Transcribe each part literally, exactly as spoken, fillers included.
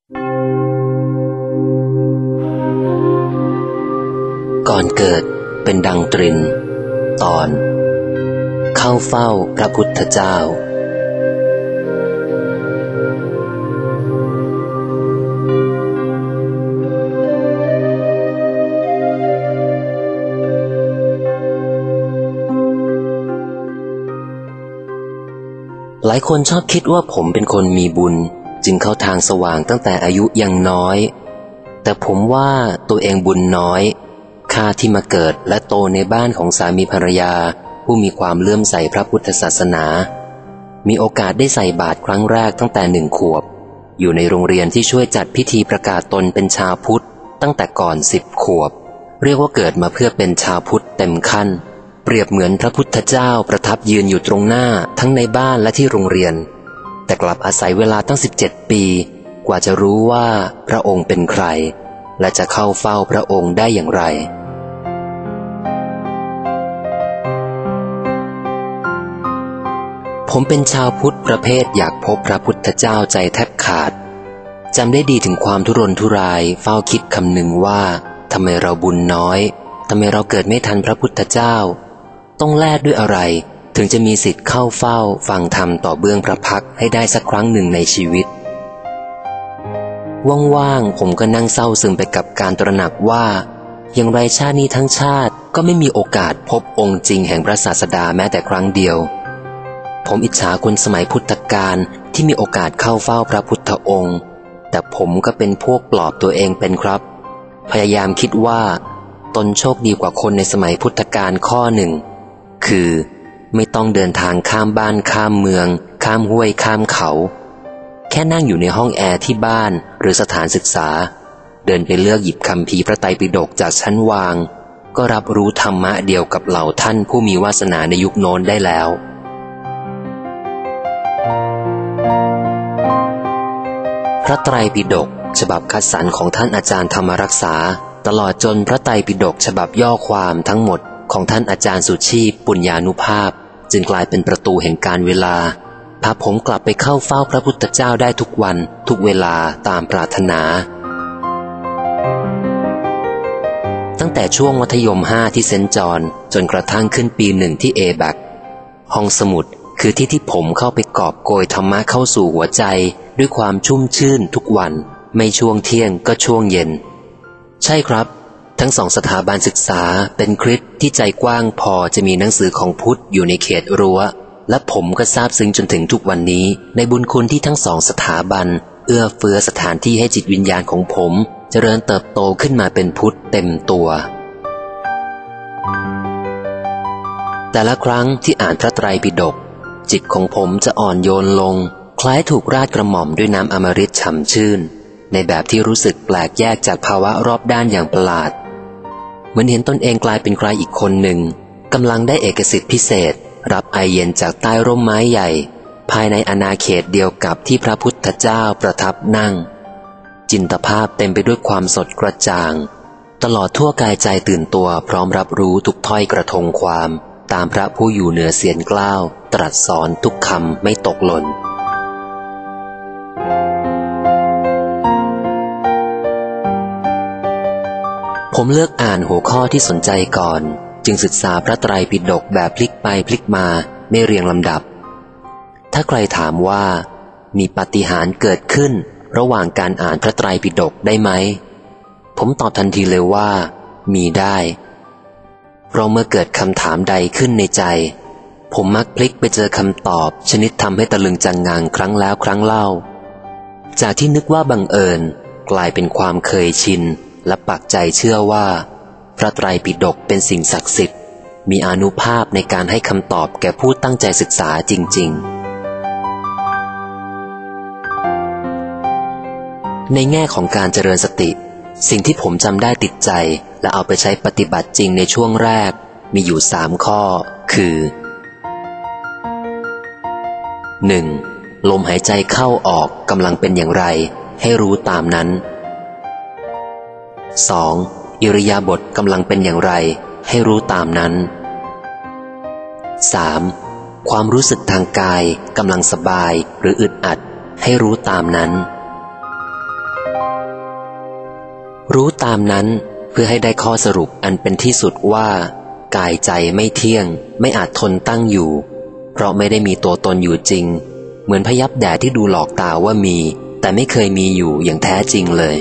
ก่อนเกิดเป็นดังตรินตอนเข้าเฝ้าพระพุทธเจ้าหลายคนชอบคิดว่าผมเป็นคนมีบุญจึงเข้าทางสว่างตั้งแต่อายุยังน้อยแต่ผมว่าตัวเองบุญน้อยข้าที่มาเกิดและโตในบ้านของสามีภรรยาผู้มีความเลื่อมใสพระพุทธศาสนามีโอกาสได้ใส่บาตรครั้งแรกตั้งแต่หนึ่งขวบอยู่ในโรงเรียนที่ช่วยจัดพิธีประกาศตนเป็นชาวพุทธตั้งแต่ก่อนสิบขวบเรียกว่าเกิดมาเพื่อเป็นชาวพุทธเต็มขั้นเปรียบเหมือนพระพุทธเจ้าประทับยืนอยู่ตรงหน้าทั้งในบ้านและที่โรงเรียนแต่กลับอาศัยเวลาตั้งสิบเจ็ดปีกว่าจะรู้ว่าพระองค์เป็นใครและจะเข้าเฝ้าพระองค์ได้อย่างไรผมเป็นชาวพุทธประเภทอยากพบพระพุทธเจ้าใจแทบขาดจำได้ดีถึงความทุรนทุรายเฝ้าคิดคำหนึ่งว่าทำไมเราบุญน้อยทำไมเราเกิดไม่ทันพระพุทธเจ้าต้องแลกด้วยอะไรถึงจะมีสิทธิ์เข้าเฝ้าฟังธรรมต่อเบื้องพระพักตร์ให้ได้สักครั้งหนึ่งในชีวิตว่างๆผมก็นั่งเศร้าซึมไปกับการตระหนักว่าอย่างไรชาตินี้ทั้งชาติก็ไม่มีโอกาสพบองค์จริงแห่งพระศาสดาแม้แต่ครั้งเดียวผมอิจฉาคนสมัยพุทธกาลที่มีโอกาสเข้าเฝ้าพระพุทธองค์แต่ผมก็เป็นพวกปลอบตัวเองเป็นครับพยายามคิดว่าตนโชคดีกว่าคนในสมัยพุทธกาลข้อหนึ่งคือไม่ต้องเดินทางข้ามบ้านข้ามเมืองข้ามห้วยข้ามเขาแค่นั่งอยู่ในห้องแอร์ที่บ้านหรือสถานศึกษาเดินไปเลือกหยิบคัมภีร์พระไตรปิฎกจากชั้นวางก็รับรู้ธรรมะเดียวกับเหล่าท่านผู้มีวาสนาในยุคโน้นได้แล้วพระไตรปิฎกฉบับคัดสรรของท่านอาจารย์ธรรมรักษาตลอดจนพระไตรปิฎกฉบับย่อความทั้งหมดของท่านอาจารย์สุชีพปุญญานุภาพจึงกลายเป็นประตูแห่งการเวลาพาผมกลับไปเข้าเฝ้าพระพุทธเจ้าได้ทุกวันทุกเวลาตามปรารถนาตั้งแต่ช่วงมัธยมห้าที่เซนต์จอห์นจนกระทั่งขึ้นปีหนึ่งที่เอแบกห้องสมุดคือที่ที่ผมเข้าไปกอบโกยธรรมะเข้าสู่หัวใจด้วยความชุ่มชื่นทุกวันไม่ช่วงเที่ยงก็ช่วงเย็นใช่ครับทั้งสองสถาบันศึกษาเป็นคริสต์ที่ใจกว้างพอจะมีหนังสือของพุทธอยู่ในเขตรั้วและผมก็ซาบซึ้งจนถึงทุกวันนี้ในบุญคุณที่ทั้งสองสถาบันเอื้อเฟื้อสถานที่ให้จิตวิญญาณของผมเจริญเติบโตขึ้นมาเป็นพุทธเต็มตัวแต่ละครั้งที่อ่านพระไตรปิฎกจิตของผมจะอ่อนโยนลงคล้ายถูกราดกระหม่อมด้วยน้ำอมฤตฉ่ำชื่นในแบบที่รู้สึกแปลกแยกจากภาวะรอบด้านอย่างประหลาดเหมือนเห็นตนเองกลายเป็นใครอีกคนหนึ่งกำลังได้เอกสิทธิพิเศษรับไอเย็นจากใต้ร่มไม้ใหญ่ภายในอาณาเขตเดียวกับที่พระพุทธเจ้าประทับนั่งจินตภาพเต็มไปด้วยความสดกระจ่างตลอดทั่วกายใจตื่นตัวพร้อมรับรู้ทุกถ้อยกระทงความตามพระผู้อยู่เหนือเสียรเกล้าตรัสสอนทุกคำไม่ตกหล่นผมเลือกอ่านหัวข้อที่สนใจก่อนจึงศึกษาพระไตรปิฎกแบบพลิกไปพลิกมาไม่เรียงลำดับถ้าใครถามว่ามีปาฏิหาริย์เกิดขึ้นระหว่างการอ่านพระไตรปิฎกได้ไหมผมตอบทันทีเลยว่ามีได้เพราะเมื่อเกิดคำถามใดขึ้นในใจผมมักพลิกไปเจอคำตอบชนิดทำให้ตะลึงจังงังครั้งแล้วครั้งเล่าจากที่นึกว่าบังเอิญกลายเป็นความเคยชินและปักใจเชื่อว่าพระไตรปิฎกเป็นสิ่งศักดิ์สิทธิ์มีอานุภาพในการให้คำตอบแก่ผู้ตั้งใจศึกษาจริงๆในแง่ของการเจริญสติสิ่งที่ผมจำได้ติดใจและเอาไปใช้ปฏิบัติจริงในช่วงแรกมีอยู่สามข้อคือ หนึ่ง. ลมหายใจเข้าออกกำลังเป็นอย่างไรให้รู้ตามนั้น สอง. อิริยาบถกำลังเป็นอย่างไรให้รู้ตามนั้น สาม. ความรู้สึกทางกายกำลังสบายหรืออึดอัดให้รู้ตามนั้นรู้ตามนั้นเพื่อให้ได้ข้อสรุปอันเป็นที่สุดว่ากายใจไม่เที่ยงไม่อาจทนตั้งอยู่เพราะไม่ได้มีตัวตนอยู่จริงเหมือนพยับแดดที่ดูหลอกตาว่ามีแต่ไม่เคยมีอยู่อย่างแท้จริงเลย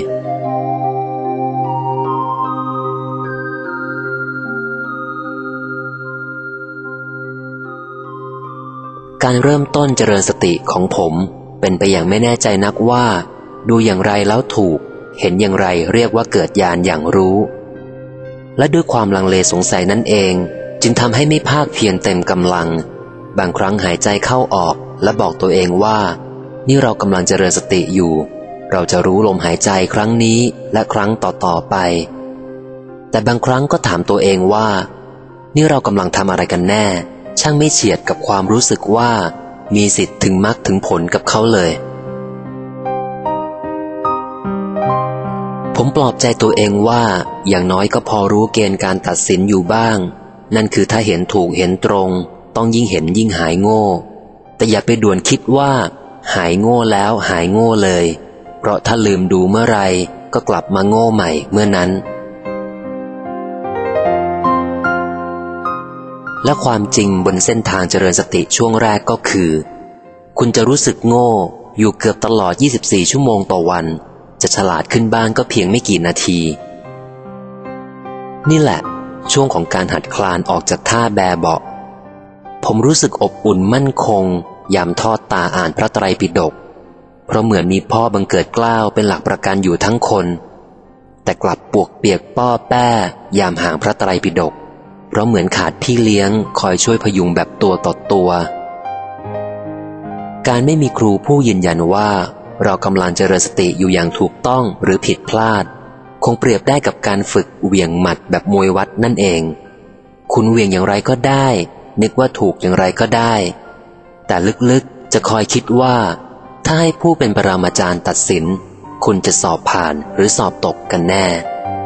การเริ่มต้นเจริญสติของผมเป็นไปอย่างไม่แน่ใจนักว่าดูอย่างไรแล้วถูกเห็นอย่างไรเรียกว่าเกิดญาณอย่างรู้และด้วยความลังเลสงสัยนั่นเองจึงทำให้ไม่ภาคเพียรเต็มกำลังบางครั้งหายใจเข้าออกและบอกตัวเองว่านี่เรากำลังเจริญสติอยู่เราจะรู้ลมหายใจครั้งนี้และครั้งต่อๆไปแต่บางครั้งก็ถามตัวเองว่านี่เรากำลังทำอะไรกันแน่ช่างไม่เฉียดกับความรู้สึกว่ามีสิทธิ์ถึงมรรคถึงผลกับเขาเลยผมปลอบใจตัวเองว่าอย่างน้อยก็พอรู้เกณฑ์การตัดสินอยู่บ้างนั่นคือถ้าเห็นถูกเห็นตรงต้องยิ่งเห็นยิ่งหายโง่แต่อย่าไปด่วนคิดว่าหายโง่แล้วหายโง่เลยเพราะถ้าลืมดูเมื่อไรก็กลับมาโง่ใหม่เมื่อนั้นและความจริงบนเส้นทางเจริญสติช่วงแรกก็คือคุณจะรู้สึกโง่อยู่เกือบตลอดยี่สิบสี่ชั่วโมงต่อวันจะฉลาดขึ้นบ้างก็เพียงไม่กี่นาทีนี่แหละช่วงของการหัดคลานออกจากท่าแบเบาะผมรู้สึกอบอุ่นมั่นคงยามทอดตาอ่านพระไตรปิฎกเพราะเหมือนมีพ่อบังเกิดเกล้าเป็นหลักประกันอยู่ทั้งคนแต่กลับปวกเปียกป้อแป้ยามห่างพระไตรปิฎกเพราะเหมือนขาดพี่เลี้ยงคอยช่วยพยุงแบบตัวต่อตัวการไม่มีครูผู้ยืนยันว่าเรากำลังเจริญสติอยู่อย่างถูกต้องหรือผิดพลาดคงเปรียบได้กับการฝึกเหวี่ยงหมัดแบบมวยวัดนั่นเองคุณเหวี่ยงอย่างไรก็ได้นึกว่าถูกอย่างไรก็ได้แต่ลึกๆจะคอยคิดว่าถ้าให้ผู้เป็นปรมาจารย์ตัดสินคุณจะสอบผ่านหรือสอบตกกันแน่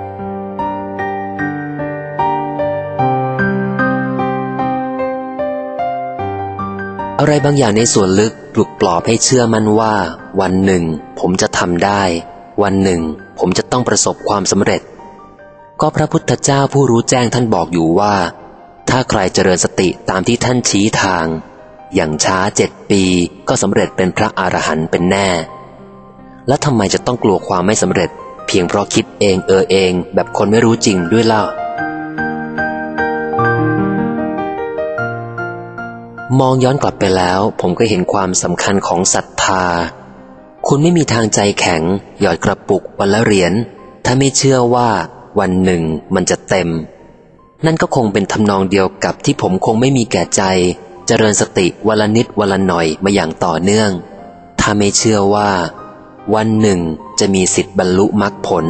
อะไรบางอย่างในส่วนลึกปลุกปลอบให้เชื่อมั่นว่าวันหนึ่งผมจะทำได้วันหนึ่งผมจะต้องประสบความสำเร็จก็พระพุทธเจ้าผู้รู้แจ้งท่านบอกอยู่ว่าถ้าใครเจริญสติตามที่ท่านชี้ทางอย่างช้าเจ็ดปีก็สำเร็จเป็นพระอรหันต์เป็นแน่และทำไมจะต้องกลัวความไม่สำเร็จเพียงเพราะคิดเองเออเองแบบคนไม่รู้จริงด้วยเล่ามองย้อนกลับไปแล้วผมก็เห็นความสำคัญของศรัทธาคุณไม่มีทางใจแข็งหยอดกระปุกวันละเหรียญถ้าไม่เชื่อว่าวันหนึ่งมันจะเต็มนั่นก็คงเป็นทำนองเดียวกับที่ผมคงไม่มีแก่ใจเจริญสติวันละนิดวันละหน่อยมาอย่างต่อเนื่องถ้าไม่เชื่อว่าวันหนึ่งจะมีสิทธิ์บรรลุมรรคผล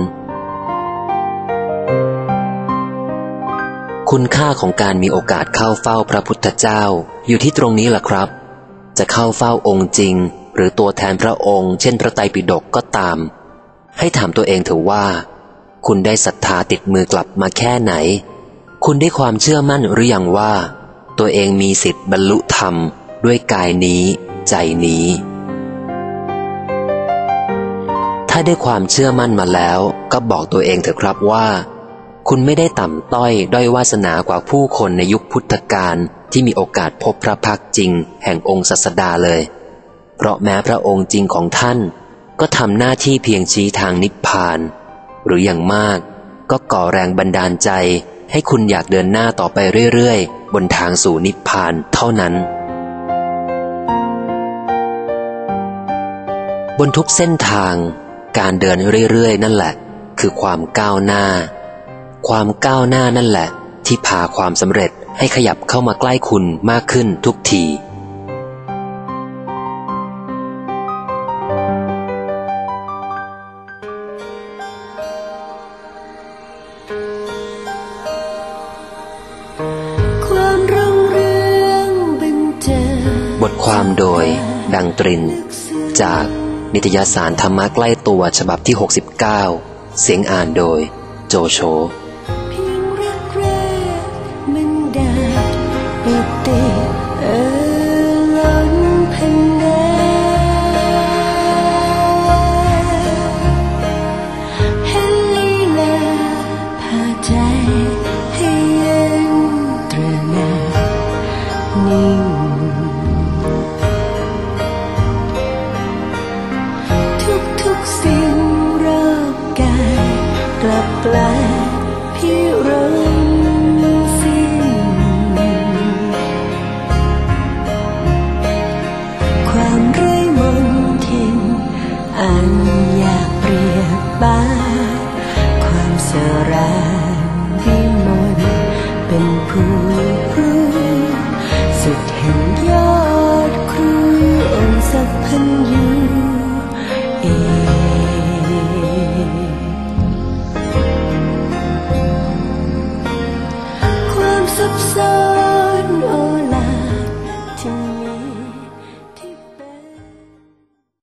คุณค่าของการมีโอกาสเข้าเฝ้าพระพุทธเจ้าอยู่ที่ตรงนี้แหละครับจะเข้าเฝ้าองค์จริงหรือตัวแทนพระองค์เช่นพระไตรปิฎกก็ตามให้ถามตัวเองเถอะว่าคุณได้ศรัทธาติดมือกลับมาแค่ไหนคุณได้ความเชื่อมั่นหรือยังว่าตัวเองมีสิทธิ์บรรลุธรรมด้วยกายนี้ใจนี้ถ้าได้ความเชื่อมั่นมาแล้วก็บอกตัวเองเถอะครับว่าคุณไม่ได้ต่ำต้อยด้อยวาสนากว่าผู้คนในยุคพุทธกาลที่มีโอกาสพบพระพักตร์จริงแห่งองค์ศาสดาเลยเพราะแม้พระองค์จริงของท่านก็ทำหน้าที่เพียงชี้ทางนิพพานหรืออย่างมากก็ก่อแรงบันดาลใจให้คุณอยากเดินหน้าต่อไปเรื่อยๆบนทางสู่นิพพานเท่านั้นบนทุกเส้นทางการเดินเรื่อยๆนั่นแหละคือความก้าวหน้าความก้าวหน้านั่นแหละที่พาความสำเร็จให้ขยับเข้ามาใกล้คุณมากขึ้นทุกทีบทความโดยดังตรินจากนิตยสารธรรมะใกล้ตัวฉบับที่หกสิบเก้าเสียงอ่านโดยโจโฉลแปลพิรมสิ้นความไร้มนทินอันอยากเปรียบปานความเสรา